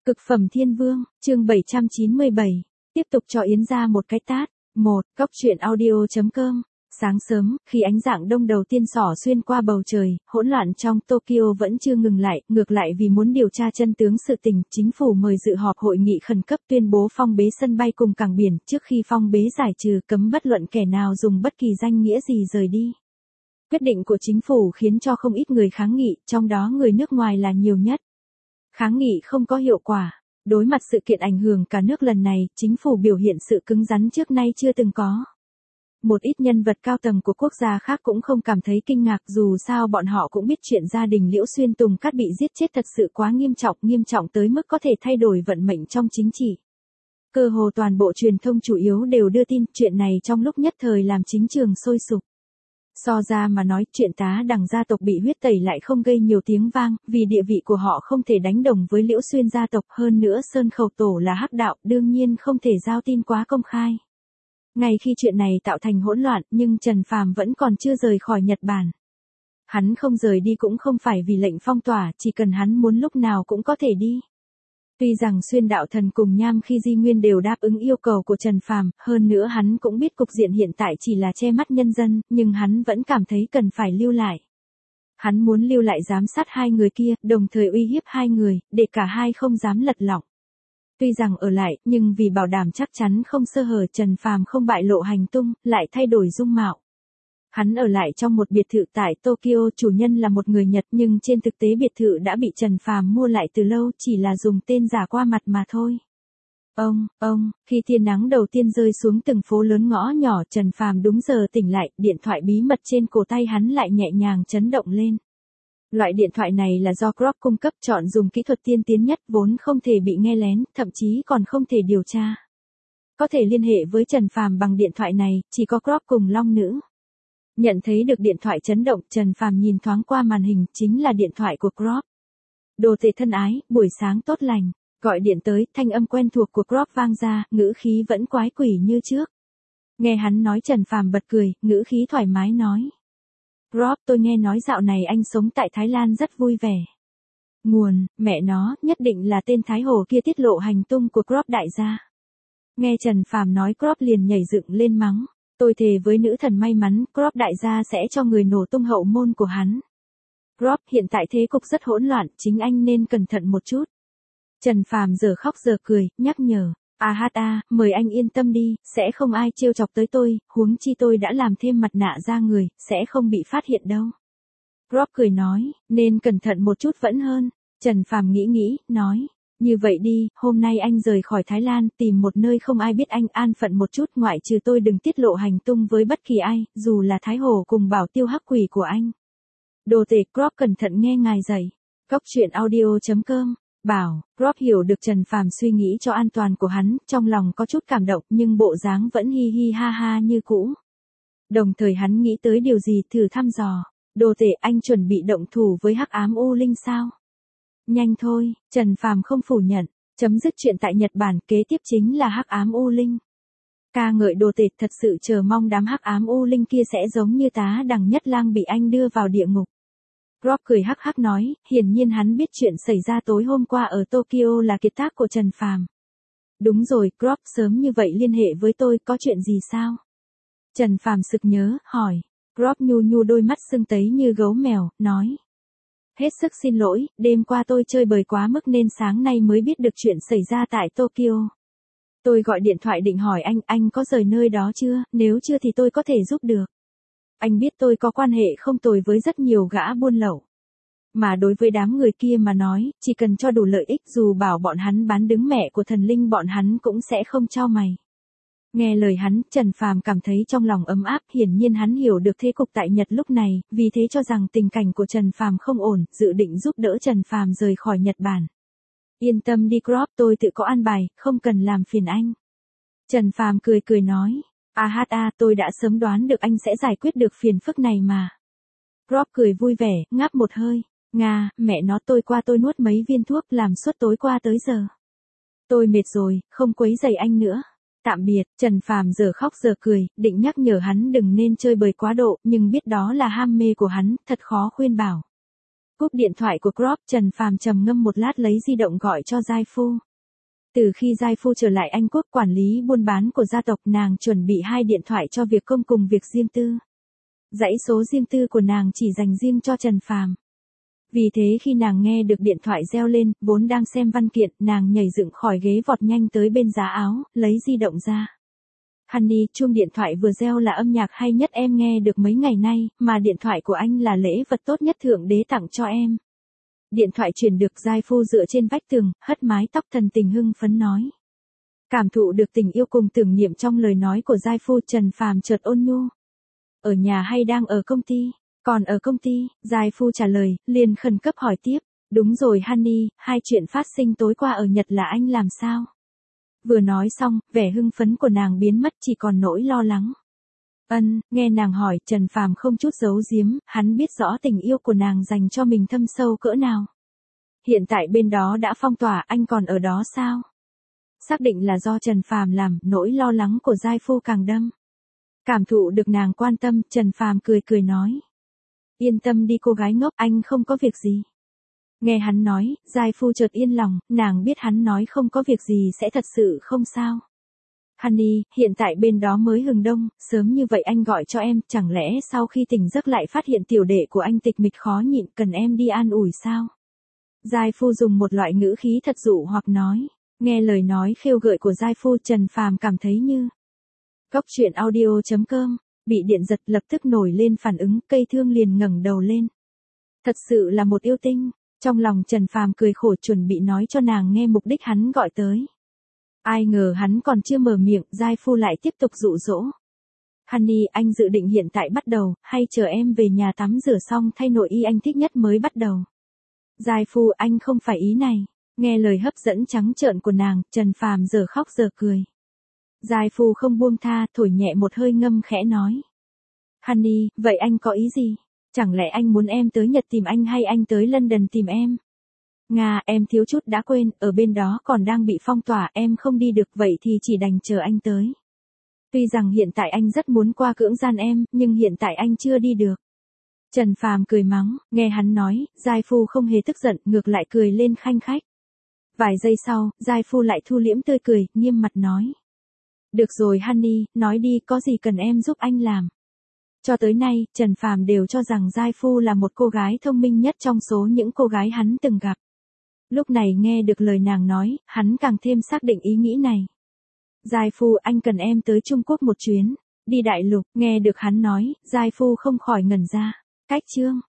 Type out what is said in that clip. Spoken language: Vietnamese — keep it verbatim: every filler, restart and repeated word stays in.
Cực phẩm thiên vương, chương bảy trăm chín mươi bảy. Tiếp tục cho Yến ra một cái tát. một. Cóc truyện audio chấm com. Sáng sớm, khi ánh dạng đông đầu tiên xỏ xuyên qua bầu trời, hỗn loạn trong Tokyo vẫn chưa ngừng lại, ngược lại vì muốn điều tra chân tướng sự tình, chính phủ mời dự họp hội nghị khẩn cấp tuyên bố phong bế sân bay cùng cảng biển, trước khi phong bế giải trừ cấm bất luận kẻ nào dùng bất kỳ danh nghĩa gì rời đi. Quyết định của chính phủ khiến cho không ít người kháng nghị, trong đó người nước ngoài là nhiều nhất. Kháng nghị không có hiệu quả. Đối mặt sự kiện ảnh hưởng cả nước lần này, chính phủ biểu hiện sự cứng rắn trước nay chưa từng có. Một ít nhân vật cao tầng của quốc gia khác cũng không cảm thấy kinh ngạc, dù sao bọn họ cũng biết chuyện gia đình Liễu Xuyên Tùng Cát bị giết chết thật sự quá nghiêm trọng, nghiêm trọng tới mức có thể thay đổi vận mệnh trong chính trị. Cơ hồ toàn bộ truyền thông chủ yếu đều đưa tin chuyện này trong lúc nhất thời làm chính trường sôi sục. So ra mà nói, chuyện tá đằng gia tộc bị huyết tẩy lại không gây nhiều tiếng vang, vì địa vị của họ không thể đánh đồng với Liễu Xuyên gia tộc, hơn nữa Sơn Khẩu Tổ là hắc đạo, đương nhiên không thể giao tin quá công khai. Ngay khi chuyện này tạo thành hỗn loạn, nhưng Trần Phàm vẫn còn chưa rời khỏi Nhật Bản. Hắn không rời đi cũng không phải vì lệnh phong tỏa, chỉ cần hắn muốn lúc nào cũng có thể đi. Tuy rằng Xuyên Đạo Thần cùng Nham Khi Di Nguyên đều đáp ứng yêu cầu của Trần Phàm, hơn nữa hắn cũng biết cục diện hiện tại chỉ là che mắt nhân dân, nhưng hắn vẫn cảm thấy cần phải lưu lại. Hắn muốn lưu lại giám sát hai người kia, đồng thời uy hiếp hai người, để cả hai không dám lật lọng. Tuy rằng ở lại, nhưng vì bảo đảm chắc chắn không sơ hở, Trần Phàm không bại lộ hành tung, lại thay đổi dung mạo. Hắn ở lại trong một biệt thự tại Tokyo, chủ nhân là một người Nhật, nhưng trên thực tế biệt thự đã bị Trần Phàm mua lại từ lâu, chỉ là dùng tên giả qua mặt mà thôi. Ông, ông, khi tia nắng đầu tiên rơi xuống từng phố lớn ngõ nhỏ, Trần Phàm đúng giờ tỉnh lại, điện thoại bí mật trên cổ tay hắn lại nhẹ nhàng chấn động lên. Loại điện thoại này là do Grok cung cấp, chọn dùng kỹ thuật tiên tiến nhất, vốn không thể bị nghe lén, thậm chí còn không thể điều tra. Có thể liên hệ với Trần Phàm bằng điện thoại này, chỉ có Grok cùng Long Nữ. Nhận thấy được điện thoại chấn động, Trần Phàm nhìn thoáng qua màn hình, chính là điện thoại của Grok. Đồ tể thân ái, buổi sáng tốt lành. Gọi điện tới, thanh âm quen thuộc của Grok vang ra, ngữ khí vẫn quái quỷ như trước. Nghe hắn nói, Trần Phàm bật cười, ngữ khí thoải mái nói. Grok, tôi nghe nói dạo này anh sống tại Thái Lan rất vui vẻ. Nguồn, mẹ nó, nhất định là tên Thái Hồ kia tiết lộ hành tung của Grok đại gia. Nghe Trần Phàm nói, Grok liền nhảy dựng lên mắng. Tôi thề với nữ thần may mắn, Grok đại gia sẽ cho người nổ tung hậu môn của hắn. Grok, hiện tại thế cục rất hỗn loạn, chính anh nên cẩn thận một chút. Trần Phàm giờ khóc giờ cười, nhắc nhở. A hát a, mời anh yên tâm đi, sẽ không ai trêu chọc tới tôi, huống chi tôi đã làm thêm mặt nạ ra người, sẽ không bị phát hiện đâu. Grok cười nói, nên cẩn thận một chút vẫn hơn. Trần Phàm nghĩ nghĩ, nói. Như vậy đi, hôm nay anh rời khỏi Thái Lan, tìm một nơi không ai biết anh, an phận một chút, ngoại trừ tôi đừng tiết lộ hành tung với bất kỳ ai, dù là Thái Hồ cùng Bảo Tiêu hắc quỷ của anh. Đồ tể, Grok cẩn thận nghe ngài dạy. Cóc truyện audio chấm com. Bảo, Grok hiểu được Trần Phàm suy nghĩ cho an toàn của hắn, trong lòng có chút cảm động, nhưng bộ dáng vẫn hi hi ha ha như cũ. Đồng thời hắn nghĩ tới điều gì, thử thăm dò. Đồ tể, anh chuẩn bị động thủ với Hắc Ám U Linh sao? Nhanh thôi, Trần Phàm không phủ nhận. Chấm dứt chuyện tại Nhật Bản, kế tiếp chính là Hắc Ám U Linh. Ca ngợi đồ tể, thật sự chờ mong đám Hắc Ám U Linh kia sẽ giống như tá đằng Nhất Lang bị anh đưa vào địa ngục. Grok cười hắc hắc nói, hiển nhiên hắn biết chuyện xảy ra tối hôm qua ở Tokyo là kiệt tác của Trần Phàm. Đúng rồi, Grok, sớm như vậy liên hệ với tôi, có chuyện gì sao? Trần Phàm sực nhớ, hỏi. Grok nhu nhu đôi mắt sưng tấy như gấu mèo, nói. Hết sức xin lỗi, đêm qua tôi chơi bời quá mức nên sáng nay mới biết được chuyện xảy ra tại Tokyo. Tôi gọi điện thoại định hỏi anh, anh có rời nơi đó chưa, nếu chưa thì tôi có thể giúp được. Anh biết tôi có quan hệ không tồi với rất nhiều gã buôn lậu. Mà đối với đám người kia mà nói, chỉ cần cho đủ lợi ích, dù bảo bọn hắn bán đứng mẹ của thần linh bọn hắn cũng sẽ không chau mày. Nghe lời hắn, Trần Phàm cảm thấy trong lòng ấm áp, hiển nhiên hắn hiểu được thế cục tại Nhật lúc này, vì thế cho rằng tình cảnh của Trần Phàm không ổn, dự định giúp đỡ Trần Phàm rời khỏi Nhật Bản. Yên tâm đi Grok, tôi tự có an bài, không cần làm phiền anh. Trần Phàm cười cười nói. A hát a, tôi đã sớm đoán được anh sẽ giải quyết được phiền phức này mà. Grok cười vui vẻ, ngáp một hơi. Nga, mẹ nó, tôi qua tôi nuốt mấy viên thuốc làm suốt tối qua tới giờ. Tôi mệt rồi, không quấy rầy anh nữa. Tạm biệt. Trần Phàm giờ khóc giờ cười, định nhắc nhở hắn đừng nên chơi bời quá độ, nhưng biết đó là ham mê của hắn, thật khó khuyên bảo. Cúp điện thoại của Crop, Trần Phàm trầm ngâm một lát lấy di động gọi cho Giai Phu. Từ khi Giai Phu trở lại Anh Quốc quản lý buôn bán của gia tộc, nàng chuẩn bị hai điện thoại cho việc công cùng việc riêng tư. Dãy số riêng tư của nàng chỉ dành riêng cho Trần Phàm. Vì thế khi nàng nghe được điện thoại reo lên, vốn đang xem văn kiện, nàng nhảy dựng khỏi ghế vọt nhanh tới bên giá áo, lấy di động ra. Honey, chuông điện thoại vừa reo là âm nhạc hay nhất em nghe được mấy ngày nay, mà điện thoại của anh là lễ vật tốt nhất Thượng Đế tặng cho em. Điện thoại truyền được, Giai Phu dựa trên vách tường, hất mái tóc thần tình hưng phấn nói. Cảm thụ được tình yêu cùng tưởng niệm trong lời nói của Giai Phu, Trần Phàm chợt ôn nhu. Ở nhà hay đang ở công ty? Còn ở công ty, Giai Phu trả lời, liền khẩn cấp hỏi tiếp. Đúng rồi Honey, hai chuyện phát sinh tối qua ở Nhật là anh làm sao? Vừa nói xong, vẻ hưng phấn của nàng biến mất, chỉ còn nỗi lo lắng. Ân, nghe nàng hỏi, Trần Phàm không chút giấu giếm, hắn biết rõ tình yêu của nàng dành cho mình thâm sâu cỡ nào. Hiện tại bên đó đã phong tỏa, anh còn ở đó sao? Xác định là do Trần Phàm làm, nỗi lo lắng của Giai Phu càng đâm. Cảm thụ được nàng quan tâm, Trần Phàm cười cười nói. Yên tâm đi cô gái ngốc, anh không có việc gì. Nghe hắn nói, Giai Phu chợt yên lòng, nàng biết hắn nói không có việc gì sẽ thật sự không sao. Honey, hiện tại bên đó mới hừng đông, sớm như vậy anh gọi cho em, chẳng lẽ sau khi tỉnh giấc lại phát hiện tiểu đệ của anh tịch mịch khó nhịn, cần em đi an ủi sao? Giai Phu dùng một loại ngữ khí thật dụ hoặc nói. Nghe lời nói khêu gợi của Giai Phu, Trần Phàm cảm thấy như. Góc truyện audio chấm com, bị điện giật lập tức nổi lên phản ứng, cây thương liền ngẩng đầu lên. Thật sự là một yêu tinh. Trong lòng Trần Phàm cười khổ chuẩn bị nói cho nàng nghe mục đích hắn gọi tới. Ai ngờ hắn còn chưa mở miệng, Giai Phu lại tiếp tục dụ dỗ. Honey, anh dự định hiện tại bắt đầu, hay chờ em về nhà tắm rửa xong thay nội y anh thích nhất mới bắt đầu? Giai Phu, anh không phải ý này. Nghe lời hấp dẫn trắng trợn của nàng, Trần Phàm giờ khóc giờ cười. Giai Phu không buông tha, thổi nhẹ một hơi ngâm khẽ nói. Honey, vậy anh có ý gì? Chẳng lẽ anh muốn em tới Nhật tìm anh hay anh tới London tìm em? Nga, em thiếu chút đã quên, ở bên đó còn đang bị phong tỏa, em không đi được, vậy thì chỉ đành chờ anh tới. Tuy rằng hiện tại anh rất muốn qua cưỡng gian em, nhưng hiện tại anh chưa đi được. Trần Phàm cười mắng, nghe hắn nói, Giai Phu không hề tức giận, ngược lại cười lên khanh khách. Vài giây sau, Giai Phu lại thu liễm tươi cười, nghiêm mặt nói. Được rồi Honey, nói đi, có gì cần em giúp anh làm? Cho tới nay, Trần Phàm đều cho rằng Giai Phu là một cô gái thông minh nhất trong số những cô gái hắn từng gặp. Lúc này nghe được lời nàng nói, hắn càng thêm xác định ý nghĩ này. Giai Phu, anh cần em tới Trung Quốc một chuyến, đi đại lục, nghe được hắn nói, Giai Phu không khỏi ngẩn ra. Cách chương